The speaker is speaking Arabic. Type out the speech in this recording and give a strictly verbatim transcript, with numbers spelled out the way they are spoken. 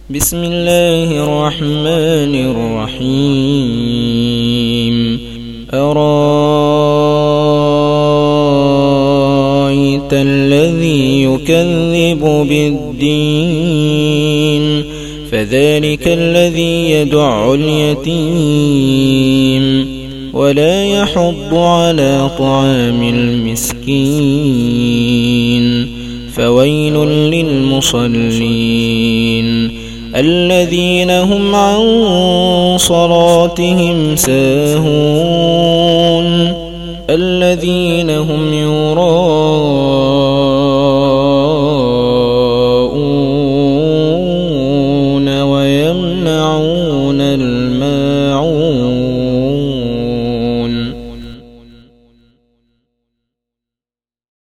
بسم الله الرحمن الرحيم أرأيت الذي يكذب بالدين فذلك الذي يدع اليتيم ولا يحض على طعام المسكين فويل للمصلين الذين هم عن صلاتهم ساهون الذين هم يراءون